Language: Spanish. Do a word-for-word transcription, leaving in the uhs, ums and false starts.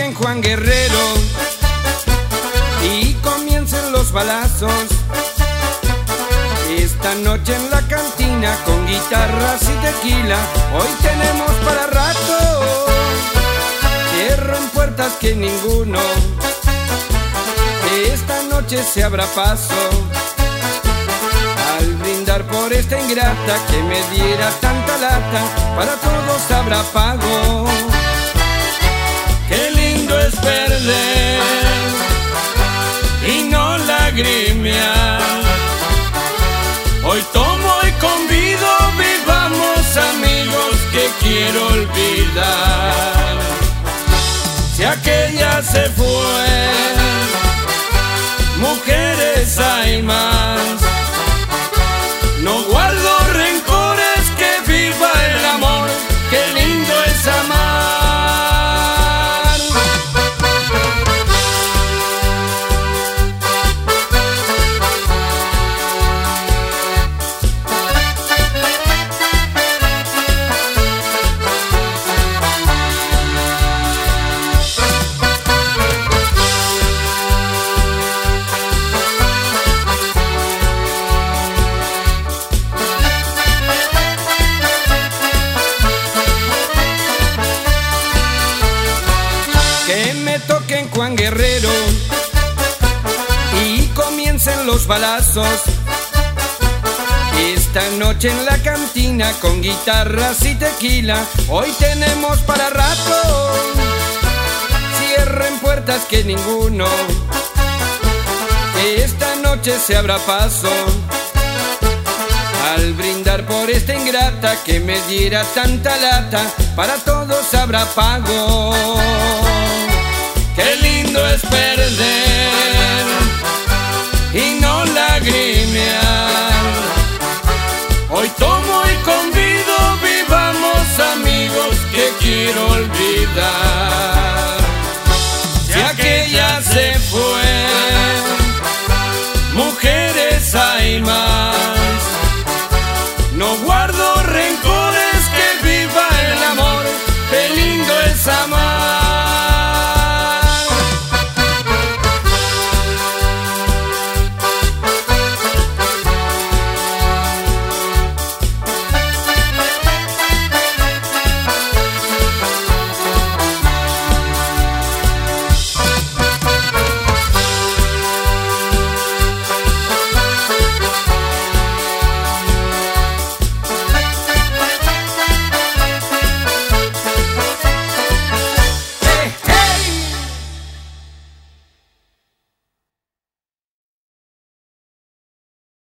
toquen Juan Guerrero y comiencen los balazos. Esta noche en la cantina con guitarras y tequila, hoy tenemos para rato. Cierren puertas que ninguno, esta noche se abra paso. Al brindar por esta ingrata que me diera tanta lata, para todos habrá pago. Qué lindo es perder y no lagrimear. Hoy tomo y convido, vivamos amigos que quiero olvidar. Si aquella se fue, mujeres hay más. No guardo rencores, que viva el amor, qué lindo es amar. Que me toquen Juan Guerrero y comiencen los balazos. Esta noche en la cantina con guitarras y tequila, hoy tenemos para rato. Cierren puertas que ninguno, esta noche se abra paso. Al brindar por esta ingrata que me diera tanta lata, para todos habrá pago. Qué lindo es perder y no lagrimear. Hoy tomo y convido, vivamos amigos que quiero olvidar.